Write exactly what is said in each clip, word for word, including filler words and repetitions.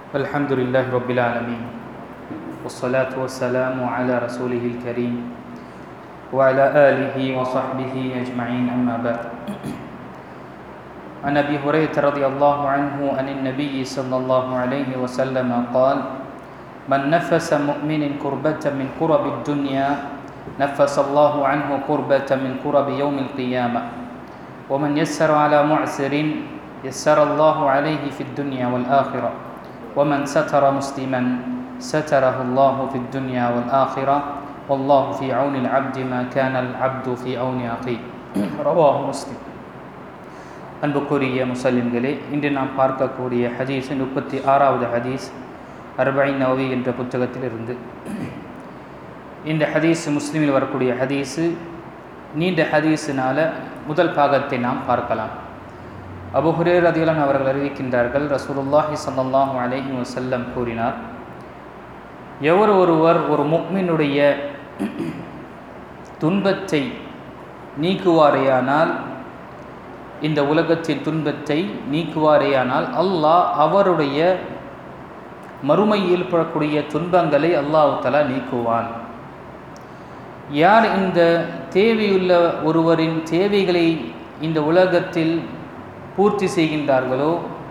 الحمد لله رب العالمين والصلاة والسلام على رسوله الكريم وعلى آله وصحبه أجمعين أما بعد عن أبي هريرة رضي الله عنه عن النبي صلى الله عليه وسلم قال من نفس مؤمن كربة من كرب الدنيا نفس الله عنه كربة من كرب يوم القيامة ومن يسر على معسر يسر الله عليه في الدنيا والآخرة ومن ستر مسلما ستره الله في الدنيا والآخرة والله في عون العبد ما كان العبد في عون أخيه رواه مسلم. அன்புக்குரிய முஸ்லிம்களே, இன்று நாம் பார்க்கக்கூடிய ஹதீஸ் முப்பத்தி ஆறாவது ஹதீஸ் அர்பஈன் நவவி என்ற புத்தகத்தில் இருந்து. இந்த ஹதீஸ் முஸ்லிமில் வரக்கூடிய ஹதீஸு நீண்ட ஹதீஸினால முதல் பாகத்தை நாம் பார்க்கலாம். அபூ ஹுரைரா ரலியல்லாஹு அன்ஹு அவர்கள் அறிவிக்கின்றார்கள், ரசூலுல்லாஹி ஸல்லல்லாஹு அலைஹி வஸல்லம் கூறினார், எவர் ஒருவர் ஒரு முஃமினுடைய துன்பத்தை நீக்குவாரேயானால், இந்த உலகத்தின் துன்பத்தை நீக்குவாரேயானால் அல்லாஹ் அவருடைய மறுமையில் ஏற்படக்கூடிய துன்பங்களை அல்லாஹ் தஆலா நீக்குவான். யார் இந்த தேவையுள்ள ஒருவரின் தேவைகளை இந்த உலகத்தில் பூர்த்தி செய்கின்றார்களோ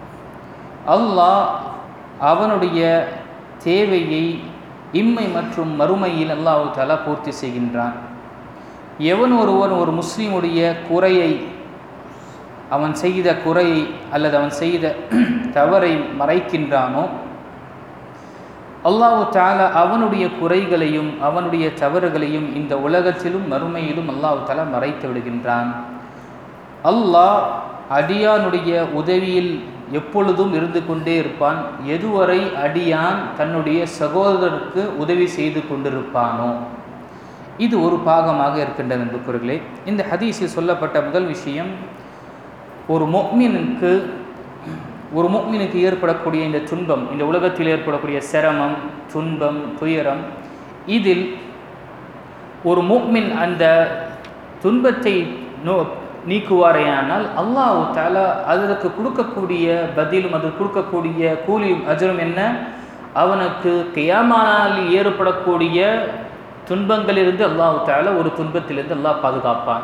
அல்லாஹ் அவனுடைய தேவையை இம்மை மற்றும் மறுமையில் அல்லாஹ் தஆலா பூர்த்தி செய்கின்றான். எவன் ஒருவன் ஒரு முஸ்லீமுடைய குறையை, அவன் செய்த குறையை அல்லது அவன் செய்த தவறை மறைக்கின்றானோ அல்லாஹ் தஆலா அவனுடைய குறைகளையும் அவனுடைய தவறுகளையும் இந்த உலகத்திலும் மறுமையிலும் அல்லாஹ் தஆலா மறைத்து விடுகின்றான். அல்லாஹ் அடியானுடைய உதவியில் எப்பொழுதும் இருந்து கொண்டே இருப்பான், எதுவரை அடியான் தன்னுடைய சகோதரருக்கு உதவி செய்து கொண்டிருப்பானோ. இது ஒரு பாகமாக இருக்கின்றது நண்பர்களே. இந்த ஹதீஸில் சொல்லப்பட்ட முதல் விஷயம், ஒரு முஃமினுக்கு ஒரு முஃமினுக்கு ஏற்படக்கூடிய இந்த துன்பம், இந்த உலகத்தில் ஏற்படக்கூடிய சிரமம், துன்பம், துயரம், இதில் ஒரு முஃமின் அந்த துன்பத்தை நோ நீக்குவாரேயானால் அல்லாஹ் தஆலா அதற்கு கொடுக்கக்கூடிய பதிலும் அதற்கு கொடுக்கக்கூடிய கூலியும் அஜரும் என்ன? அவனுக்கு கியாமத்தில் ஏற்படக்கூடிய துன்பங்களிலிருந்து அல்லாஹ் தஆலா ஒரு துன்பத்திலிருந்து அல்லாஹ் பாதுகாப்பான்.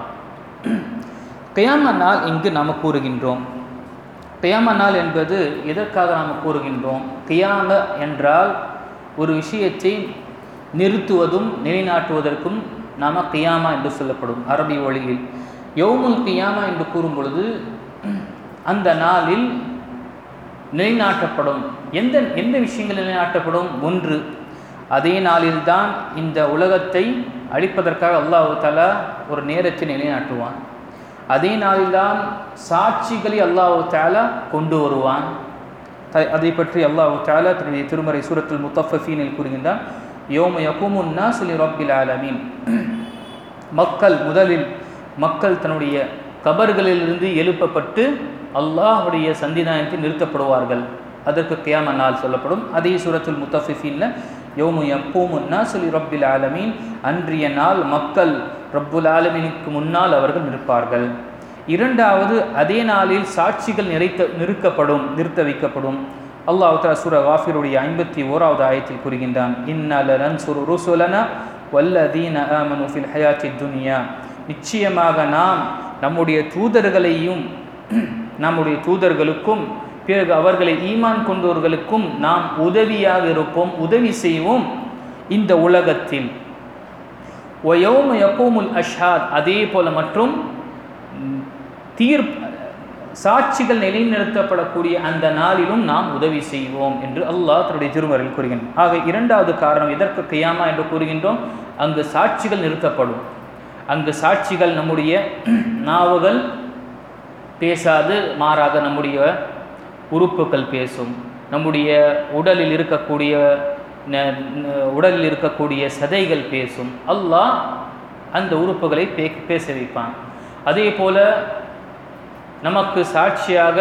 கியாம நாள் இங்கு நாம் கூறுகின்றோம். கியாம நாள் என்பது எதற்காக நாம் கூறுகின்றோம்? கியாம என்றால் ஒரு விஷயத்தை நிறுத்துவதும் நிலைநாட்டுவதற்கும் நாம் கியாமா என்று சொல்லப்படும் அரபி மொழியில். யௌமுல் கியாமா என்று கூறும் பொழுது அந்த நாளில் நிலைநாட்டப்படும் எந்த எந்த விஷயங்கள் நிலைநாட்டப்படும்? ஒன்று, அதே நாளில்தான் இந்த உலகத்தை அழிப்பதற்காக அல்லாஹ் தஆலா ஒரு நேரத்தை நிலைநாட்டுவான். அதே நாளில்தான் சாட்சிகளை அல்லாஹ் தஆலா கொண்டு வருவான். அதை பற்றி அல்லாஹ் தஆலா தன்னுடைய திருமறை சூரத்துல் முத்தஃஃபிஃபீனில் கூறுகின்றான், யௌம யகூமுன் நாஸு லிரப்பில் ஆலமீன். மக்கள் முதலில் மக்கள் தன்னுடைய கபர்களிலிருந்து எழுப்பப்பட்டு அல்லாஹ்வுடைய சந்திதானத்தில் நிறுத்தப்படுவார்கள். அதற்கு கியாம நாள் சொல்லப்படும். அதே சூரத்துல் முத்தஃபிஃபீனில் யௌம யகூமுன் நாஸு லிரப்பில் ஆலமீன், அன்றைய நாள் மக்கள் ரப்புல் ஆலமீனுக்கு முன்னால் அவர்கள் நிற்பார்கள். இரண்டாவது, அதே நாளில் சாட்சிகள் நிறைத்த நிறுக்கப்படும் நிறுத்த வைக்கப்படும். அல்லாஹ் தஆலா சூரா காஃபிருடைய ஐம்பத்தி ஓராவது ஆயத்தில் கூறுகின்றான், இன்னா லனன்சுரு ருசுலனா வல்லதீன ஆமனு ஃபில் ஹயாத்தித் துன்யா, நிச்சயமாக நாம் நம்முடைய தூதர்களையும் நம்முடைய தூதர்களுக்கும் பிறகு அவர்களை ஈமான் கொண்டவர்களுக்கும் நாம் உதவியாக இருப்போம், உதவி செய்வோம் இந்த உலகத்தில். வயௌம யகூமுல் அஷ்ஹாத், அதே போல மற்றும் தீர்ப்பு சாட்சிகள் நிலைநிறுத்தப்படக்கூடிய அந்த நாளிலும் நாம் உதவி செய்வோம் என்று அல்லாஹ் தன்னுடைய திருமறையில் கூறுகின்றான். ஆக இரண்டாவது காரணம் இதற்கு கியாமா என்று கூறுகின்றோம். அங்கு சாட்சிகள் நிறுத்தப்படும். அங்கு சாட்சிகள் நம்முடைய நாவுகள் பேசாது, மாறாக நம்முடைய உறுப்புகள் பேசும். நம்முடைய உடலில் இருக்கக்கூடிய உடலில் இருக்கக்கூடிய சதைகள் பேசும். அல்லாஹ் அந்த உறுப்புகளை பே பேச வைப்பான். அதே போல நமக்கு சாட்சியாக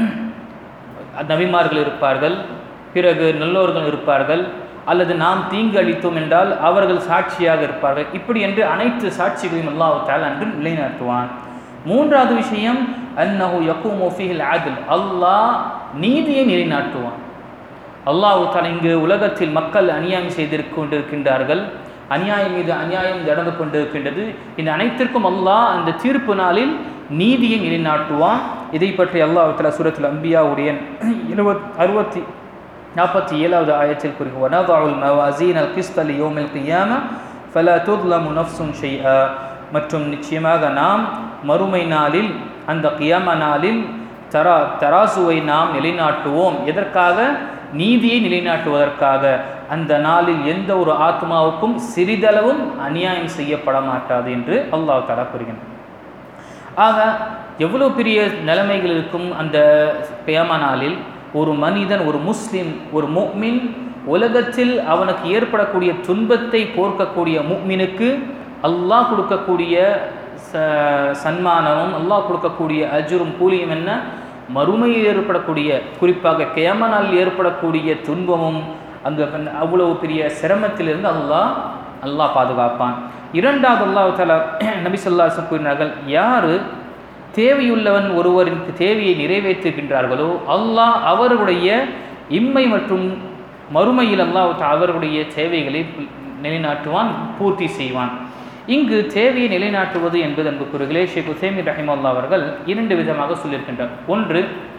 நபிமார்கள் இருப்பார்கள், பிறகு நல்லோர்கள் இருப்பார்கள், அல்லது நாம் தீங்கு அளித்தோம் என்றால் அவர்கள் சாட்சியாக இருப்பார்கள். இப்படி என்று அனைத்து சாட்சிகளையும் அல்லாஹ் தஆலா அன்று நிலைநாட்டுவான். மூன்றாவது விஷயம், அன்னஹு யகூமு ஃபீஹில் அத்ல், அல்லாஹ் நீதியை நிலைநாட்டுவான். அல்லாஹ் தஆலா இங்கு உலகத்தில் மக்கள் அநியாயம் செய்து கொண்டிருக்கின்றார்கள், அநியாயம் மீது அநியாயம் நடந்து கொண்டிருக்கின்றது. இந்த அனைத்திற்கும் அல்லாஹ் அந்த தீர்ப்பு நாளில் நீதியை நிலைநாட்டுவான். இதை பற்றி அல்லாஹ் தஆலா சூரத்துல் அன்பியாவுடைய எழுபத் அறுபத்தி நாற்பத்தி ஏழாவது ஆயத்தில் கூறுகிறார், வனதஉல் மவாஸீனல் கிஸ்த லியௌமில் கியாமா ஃபலா துظلمு நஃப்ஸுன் ஷைஆ. மற்றும் நிச்சயமாக நாம் மறுமை நாளில், அந்த கியாமா நாளில் தரா தராசுவை நாம் நிலைநாட்டுவோம். எதற்காக? நீதியை நிலைநாட்டுவதற்காக. அந்த நாளில் எந்த ஒரு ஆத்மாவுக்கும் சிறிதளவும் அநியாயம் செய்யப்பட மாட்டாது என்று அல்லாஹ் தஆலா கூறுகின்றார். ஆக எவ்வளோ பெரிய நிலைமைகள் இருக்கும் அந்த கியாமா நாளில். ஒரு மனிதன், ஒரு முஸ்லிம், ஒரு முஃமின், உலகத்தில் அவனுக்கு ஏற்படக்கூடிய துன்பத்தை போர்க்கக்கூடிய முஃமினுக்கு அல்லாஹ் கொடுக்கக்கூடிய சன்மானமும், அல்லாஹ் கொடுக்கக்கூடிய அஜ்ரும் கூலியும் என்ன? மறுமையில் ஏற்படக்கூடிய, குறிப்பாக கியாமா நாளில் ஏற்படக்கூடிய துன்பமும், அங்கு அவ்வளவு பெரிய சிரமத்திலிருந்து அல்லாஹ் அல்லாஹ் பாதுகாப்பான். இரண்டாவது அல்லாஹ் தஆலா நபி ஸல்லல்லாஹு அலைஹி வஸல்லம் கூறினார்கள், யார் தேவையுள்ளவன் ஒருவருக்கு தேவையை நிறைவேற்றுகின்றார்களோ அல்லாஹ் அவர்களுடைய இம்மை மற்றும் மறுமையில் அல்லாஹ் அவர்களுடைய தேவைகளை நிலைநாட்டுவான், பூர்த்தி செய்வான். இங்கு தேவையை நிலைநாட்டுவது என்பது அன்புக்குரியவர்களே, ஷேக் உசைமீன் ரஹிமஹுல்லாஹ் அவர்கள் இரண்டு விதமாக சொல்லியிருக்கின்றார். ஒன்று,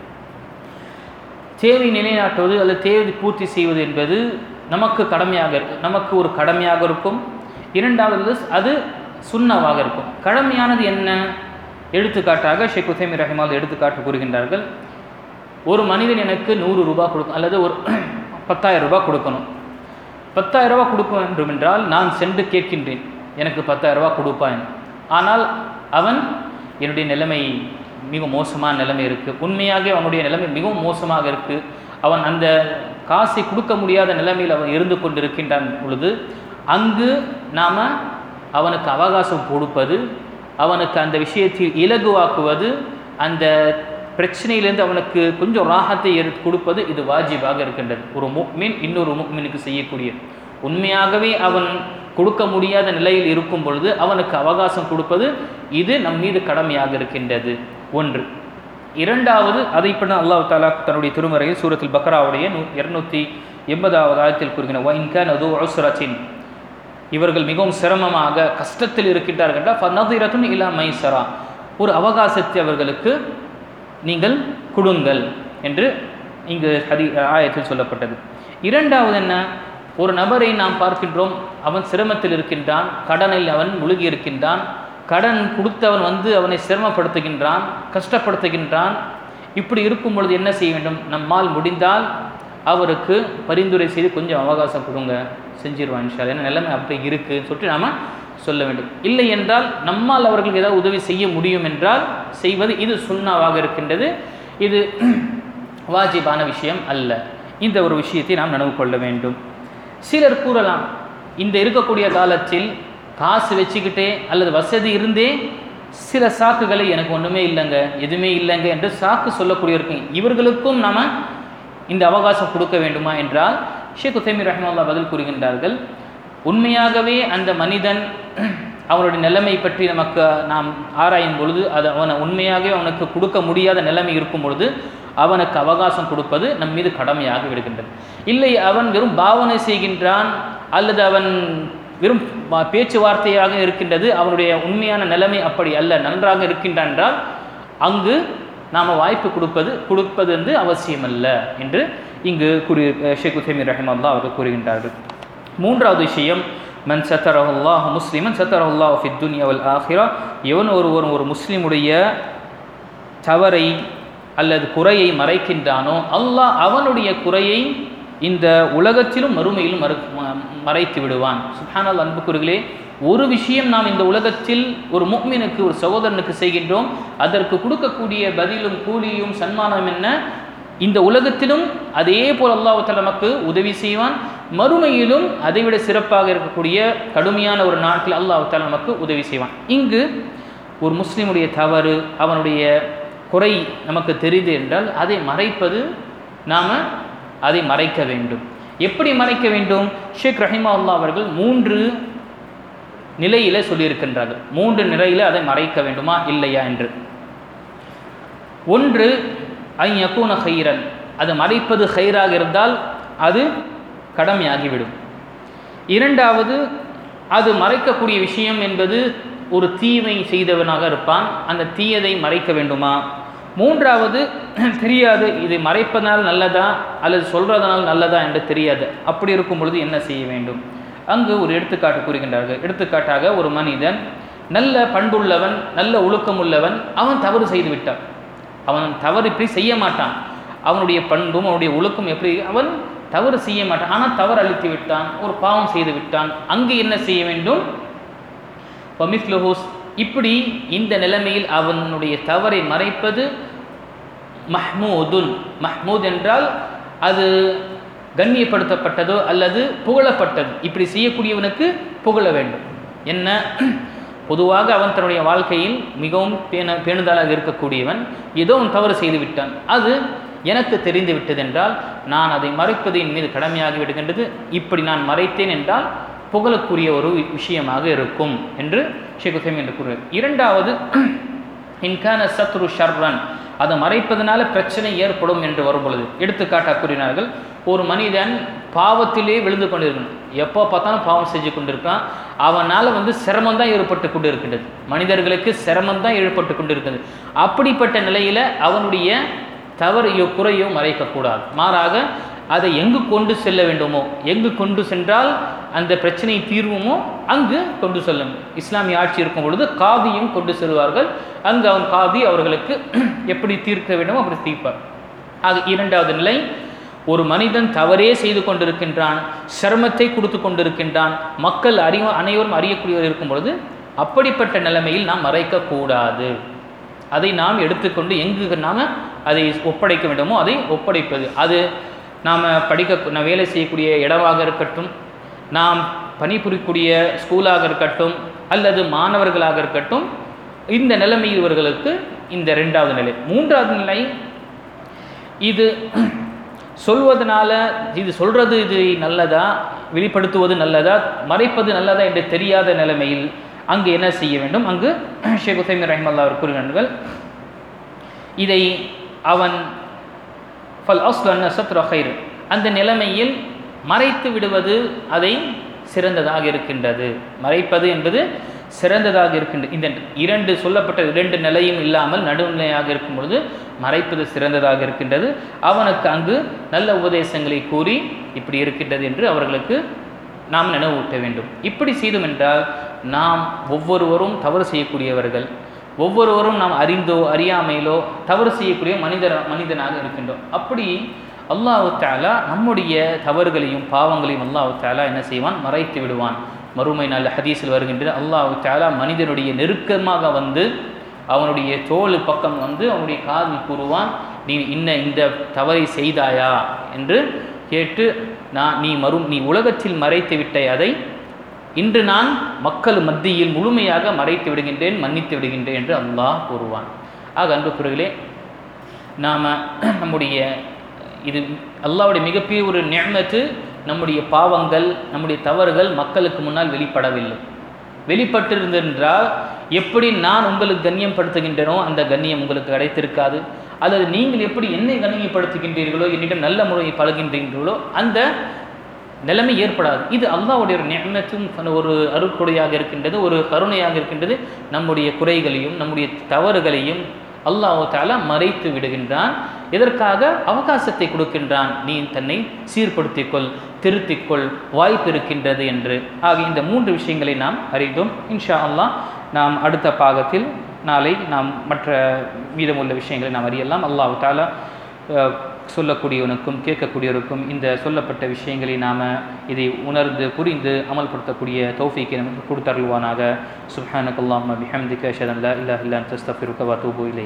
தேவை நிலைநாட்டுவது அல்லது தேவை பூர்த்தி செய்வது என்பது நமக்கு கடமையாக இருக்கும், நமக்கு ஒரு கடமையாக இருக்கும். இரண்டாவது அது சுன்னவாக இருக்கும். கடமையானது என்ன? எடுத்துக்காட்டாக ஷேக் உசைமீன் ரஹிமஹுல்லாஹ் எடுத்துக்காட்டு கூறுகின்றார்கள், ஒரு மனிதன் எனக்கு நூறு ரூபாய் கொடுக்கும் அல்லது ஒரு பத்தாயிரம் ரூபாய் கொடுக்கணும். பத்தாயிரம் ரூபாய் கொடுக்க வேண்டும் என்றால் நான் சென்று கேட்கின்றேன், எனக்கு பத்தாயிரம் ரூபாய் கொடுப்பான். ஆனால் அவன், என்னுடைய நிலைமை மிக மோசமான நிலைமை இருக்குது, உண்மையாக அவனுடைய நிலைமை மிகவும் மோசமாக இருக்குது, அவன் அந்த காசை கொடுக்க முடியாத நிலைமையில் அவன் இருந்து கொண்டிருக்கின்றான் பொழுது, அங்கு நாம் அவனுக்கு அவகாசம் கொடுப்பது, அவனுக்கு அந்த விஷயத்தில் இலகுவாக்குவது, அந்த பிரச்சனையிலேருந்து அவனுக்கு கொஞ்சம் ராகத்தை எடுத்து கொடுப்பது, இது வாஜிபாக இருக்கின்றது. ஒரு முஃமின் இன்னொரு முஃமினுக்கு செய்யக்கூடிய, உண்மையாகவே அவன் கொடுக்க முடியாத நிலையில் இருக்கும் பொழுது அவனுக்கு அவகாசம் கொடுப்பது, இது நம் மீது கடமையாக இருக்கின்றது. ஒன்று. இரண்டாவது, அதை பண்ண அல்லாஹ் தஆலா தன்னுடைய திருமறையில் சூரத்துல் பக்ராவுடைய இருநூற்றி எண்பதாவது ஆயத்தில் கூறுகிறார், வ இன் கான து உஸ்ரத்தின், இவர்கள் மிகவும் சிரமமாக கஷ்டத்தில் இருக்கின்றார்கள், ஃபநதிரத்துன் இலா மைஸரா, ஒரு அவகாசத்தை அவர்களுக்கு நீங்கள் கொடுங்கள் என்று இங்கு ஹதி ஆயத்தில் சொல்லப்பட்டது. இரண்டாவது என்ன? ஒரு நபரை நாம் பார்க்கின்றோம், அவன் சிரமத்தில் இருக்கின்றான், கடனில் அவன் முழுகி இருக்கின்றான், கடன் கொடுத்தவன் வந்து அவனை சிரமப்படுத்துகின்றான், கஷ்டப்படுத்துகின்றான். இப்படி இருக்கும் பொழுது என்ன செய்ய வேண்டும்? நம்மால் முடிந்தால் அவருக்கு பரிந்துரை செய்து கொஞ்சம் அவகாசம் கொடுங்க, செஞ்சிருவான் இன்ஷா அல்லாஹ், ஏன்னா நிலைமை அப்படி இருக்குன்னு சொல்லிட்டு நாம் சொல்ல வேண்டும். இல்லை என்றால் நம்மால் அவர்களுக்கு ஏதாவது உதவி செய்ய முடியும் என்றால் செய்வது, இது சுன்னாவாக இருக்கின்றது, இது வாஜிபான விஷயம் அல்ல. இந்த ஒரு விஷயத்தை நாம் நினைவு கொள்ள வேண்டும். சிலர் கூறலாம், இந்த இருக்கக்கூடிய காலத்தில் காசு வச்சுக்கிட்டே அல்லது வசதி இருந்தே சில சாக்குகளை எனக்கு ஒன்றுமே இல்லைங்க, எதுவுமே இல்லைங்க என்று சாக்கு சொல்லக்கூடியவர்கள், இவர்களுக்கும் நாம் இந்த அவகாசம் கொடுக்க வேண்டுமா என்றால் ஷேக் உசைமீன் ரஹிமஹுல்லாஹ் பதில் கூறுகின்றார்கள், உண்மையாகவே அந்த மனிதன் அவனுடைய நிலைமை பற்றி நமக்கு நாம் ஆராயும் பொழுது, அது அவனை உண்மையாகவே அவனுக்கு கொடுக்க முடியாத நிலைமை இருக்கும் பொழுது அவனுக்கு அவகாசம் கொடுப்பது நம் மீது கடமையாக விடுகின்றது. இல்லை, அவன் வெறும் பாவனை செய்கின்றான் அல்லது அவன் வெறும் பேச்சுவார்த்தையாக இருக்கின்றது, அவனுடைய உண்மையான நிலைமை அப்படி அல்ல, நன்றாக இருக்கின்றான் என்றால் அங்கு நாம் வாய்ப்பு கொடுப்பது கொடுப்பது வந்து அவசியமல்ல என்று இங்கு கூறி ஷேக் உசைமீன் ரஹிமஹுல்லாஹ் அவர்கள் கூறுகின்றார்கள். மூன்றாவது விஷயம், மன் சத்தரஹுல்லாஹ் முஸ்லிமன் சத்தரஹுல்லாஹ் ஃபித் துன்யா வல் ஆஹிரா, எவன் ஒருவன் ஒரு முஸ்லிமுடைய தவறை அல்லது குறையை மறைக்கின்றானோ அல்லாஹ் அவனுடைய குறையை இந்த உலகத்திலும் மறுமையிலும் மறு மறைத்து விடுவான். சுப்ஹானல்லாஹ். அன்புக்குரியவர்களே, ஒரு விஷயம் நாம் இந்த உலகத்தில் ஒரு முஃமினுக்கு, ஒரு சகோதரனுக்கு செய்கின்றோம், அதற்கு கொடுக்கக்கூடிய பதிலும் கூலியும் சன்மானம் என்ன? இந்த உலகத்திலும் அதே போல் அல்லாஹ் தஆலா நமக்கு உதவி செய்வான், மறுமையிலும் அதைவிட சிறப்பாக இருக்கக்கூடிய கடுமையான ஒரு நாட்டில் அல்லாஹ் தஆலா நமக்கு உதவி செய்வான். இங்கு ஒரு முஸ்லிமுடைய தவறு, அவனுடைய குறை நமக்கு தெரியுது என்றால் அதை மறைப்பது, நாம் அதை மறைக்க வேண்டும். எப்படி மறைக்க வேண்டும்? ஷேக் ரஹிமஹுல்லாஹ் அவர்கள் மூன்று நிலையில சொல்லியிருக்கின்றார்கள். மூன்று நிலையில அதை மறைக்க வேண்டுமா இல்லையா என்று. ஒன்று, ஐ யகூன ஹைரன், அது மறைப்பது ஹைராக இருந்தால் அது கடமையாகிவிடும். இரண்டாவது, அது மறைக்கக்கூடிய விஷயம் என்பது ஒரு தீமை செய்தவனாக இருப்பான், அந்த தீயதை மறைக்க வேண்டுமா? மூன்றாவது, தெரியாது இது மறைப்பதனால் நல்லதா அல்லது சொல்றதனால் நல்லதா என்று தெரியாது. அப்படி இருக்கும் பொழுது என்ன செய்ய வேண்டும்? அங்கு ஒரு எடுத்துக்காட்டு கூறுகின்றார்கள். எடுத்துக்காட்டாக, ஒரு மனிதன் நல்ல பண்புள்ளவன், நல்ல ஒழுக்கம் உள்ளவன், அவன் தவறு செய்து விட்டான். அவன் தவறு இப்படி செய்ய மாட்டான், அவனுடைய பண்பும் அவனுடைய ஒழுக்கம் எப்படி, அவன் தவறு செய்ய மாட்டான், ஆனால் தவறு அழித்து விட்டான், ஒரு பாவம் செய்து விட்டான். அங்கு என்ன செய்ய வேண்டும்? இப்படி இந்த நிலைமையில் அவனுடைய தவறை மறைப்பது மஹ்மூதுன். மஹ்மூத் என்றால் அது கண்ணியப்படுத்தப்பட்டதோ அல்லது புகழப்பட்டது. இப்படி செய்யக்கூடியவனுக்கு புகழ வேண்டும். என்ன? பொதுவாக அவன் தன்னுடைய வாழ்க்கையில் மிகவும் பேண பேணுதலாக இருக்கக்கூடியவன், ஏதோ அவன் தவறு செய்து விட்டான், அது எனக்கு தெரிந்து விட்டது என்றால் நான் அதை மறைப்பது என் மீது கடமையாகி விடுகின்றது. இப்படி நான் மறைத்தேன் என்றால் புகழக்கூடிய ஒரு விஷயமாக இருக்கும் என்று ஷேக் உசைமீன் என்று கூறுகிறார். இரண்டாவது, இன்கான சத்ரு ஷர்ரன், அதை மறைப்பதனால பிரச்சனை ஏற்படும் என்று வரும் பொழுது எடுத்துக்காட்டாக கூறினார்கள். ஒரு மனிதன் பாவத்திலே விழுந்து கொண்டிருக்கணும், எப்போ பார்த்தாலும் பாவம் செஞ்சு கொண்டிருக்கான், அவனால் வந்து சிரமம் தான் ஏற்பட்டு கொண்டு இருக்கின்றது, மனிதர்களுக்கு சிரமம் தான் ஏற்பட்டு கொண்டு இருக்கிறது. அப்படிப்பட்ட நிலையில் அவனுடைய தவறையோ குறையோ மறைக்கக்கூடாது, மாறாக அதை எங்கு கொண்டு செல்ல வேண்டுமோ, எங்கு கொண்டு சென்றால் அந்த பிரச்சனை தீர்வுமோ அங்கு கொண்டு செல்லும். இஸ்லாமிய ஆட்சி இருக்கும் பொழுது காதியும் கொண்டு செல்வார்கள், அங்கு அவன் காதி அவர்களுக்கு எப்படி தீர்க்க வேண்டுமோ அப்படி தீர்ப்பார். ஆக இரண்டாவது நிலை, ஒரு மனிதன் தவறே செய்து கொண்டிருக்கின்றான், சிரமத்தை கொடுத்து கொண்டிருக்கின்றான், மக்கள் அறிய அனைவரும் அறியக்கூடியவர் இருக்கும் பொழுது அப்படிப்பட்ட நிலைமையில் நாம் மறைக்கக்கூடாது. அதை நாம் எடுத்துக்கொண்டு எங்கு நாம் அதை ஒப்படைக்க வேண்டுமோ அதை ஒப்படைப்பது. அது நாம் படிக்க நாம் வேலை செய்யக்கூடிய இடமாக இருக்கட்டும், நாம் பணிபுரியக்கூடிய ஸ்கூலாக இருக்கட்டும், அல்லது மாணவர்களாக இருக்கட்டும், இந்த நிலைமை இவர்களுக்கு இந்த ரெண்டாவது நிலை. மூன்றாவது நிலை, இது சொல்வதனால இது சொல்கிறது இது நல்லதா, வெளிப்படுத்துவது நல்லதா, மறைப்பது நல்லதா என்று தெரியாத நிலைமையில் அங்கு என்ன செய்ய வேண்டும்? அங்கு ஷேக் உசைமீன் ரஹிமத்துல்லாஹி அவர் கூறுகிறார்கள், இதை அவன் ஃபல் அஸ்லு அன்ன சத்ர கைர், அந்த நிலைமையில் மறைத்து விடுவது அதை சிறந்ததாக இருக்கின்றது. மறைப்பது என்பது சிறந்ததாக இருக்கின்றது. இந்த இரண்டு சொல்லப்பட்ட இரண்டு நிலையும் இல்லாமல் நடுநிலையாக இருக்கும் பொழுது மறைப்பது சிறந்ததாக இருக்கின்றது. அவனுக்கு அங்கு நல்ல உபதேசங்களை கூறி இப்படி இருக்கின்றது என்று அவர்களுக்கு நாம் நினைவூட்ட வேண்டும். இப்படி செய்தோம் என்றால் நாம் ஒவ்வொருவரும் தவறு செய்யக்கூடியவர்கள், ஒவ்வொருவரும் நாம் அறிந்தோ அறியாமையிலோ தவறு செய்யக்கூடிய மனிதர் மனிதனாக இருக்கின்றோம். அப்படி அல்லாஹ் தஆலா நம்முடைய தவறுகளையும் பாவங்களையும் அல்லாஹ் தஆலா என்ன செய்வான்? மறைத்து விடுவான். மறுமை நாள் ஹதீஸில் வருகின்ற அல்லாஹ் தஆலா மனிதனுடைய நெருக்கமாக வந்து அவனுடைய தோள் பக்கம் வந்து அவனுடைய காதில் கூறுவான், நீ இன்ன இந்த தவறை செய்தாயா என்று கேட்டு, நான் நீ மறு நீ உலகத்தில் மறைத்து விட்டாய், அதை இன்று நான் மக்கள் மத்தியில் முழுமையாக மறைத்து விடுகின்றேன், மன்னித்து விடுகின்றேன் என்று அல்லாஹ் கூறுவான். ஆக அன்புக்குரியவர்களே, நாம் நம்முடைய இது அல்லாஹ்வுடைய மிகப்பெரிய ஒரு நிஅமத்து. நம்முடைய பாவங்கள் நம்முடைய தவறுகள் மக்களுக்கு முன்னால் வெளிப்படவில்லை. வெளிப்பட்டிருந்தென்றால் எப்படி நான் உங்களுக்கு கண்ணியம் படுத்துகின்றனோ அந்த கண்ணியம் உங்களுக்கு கிடைத்திருக்காது, அல்லது நீங்கள் எப்படி என்னை கண்ணியப்படுத்துகின்றீர்களோ, என்னிடம் நல்ல முறையை பழகின்றீர்களோ அந்த நிலைமை ஏற்படாது. இது அல்லாஹ்வுடைய ஒரு நிஅமத்தும் ஒரு அருட்கொடையாக இருக்கின்றது, ஒரு கருணையாக இருக்கின்றது. நம்முடைய குறைகளையும் நம்முடைய தவறுகளையும் அல்லாஹ் தஆலா மறைத்து விடுகின்றான். எதற்காக? அவகாசத்தை கொடுக்கின்றான், நீ தன்னை சீர்படுத்திக்கொள், திருத்திக்கொள், வாய்ப்பு இருக்கின்றது என்று. ஆக இந்த மூன்று விஷயங்களை நாம் அறிந்தோம். இன்ஷா அல்லாஹ் நாம் அடுத்த பாகத்தில் நாளை நாம் மற்ற மீதமுள்ள விஷயங்களை நாம் அறியலாம். அல்லாஹ் தஆலா சொல்லக்கூடியவனுக்கும் கேட்கக்கூடியவருக்கும் இந்த சொல்லப்பட்ட விஷயங்களை நாம் இதை உணர்ந்து புரிந்து அமல்படுத்தக்கூடிய தௌஃபீக்கை நமக்கு கொடுத்தருள்வானாக. சுப்ஹானக்கல்லாஹும்ம பிஹம்திக அஷ்ஹது அன் லா இலாஹா இல்லா அன்த அஸ்தக்ஃபிருக வ அத்தூபு இலைக்.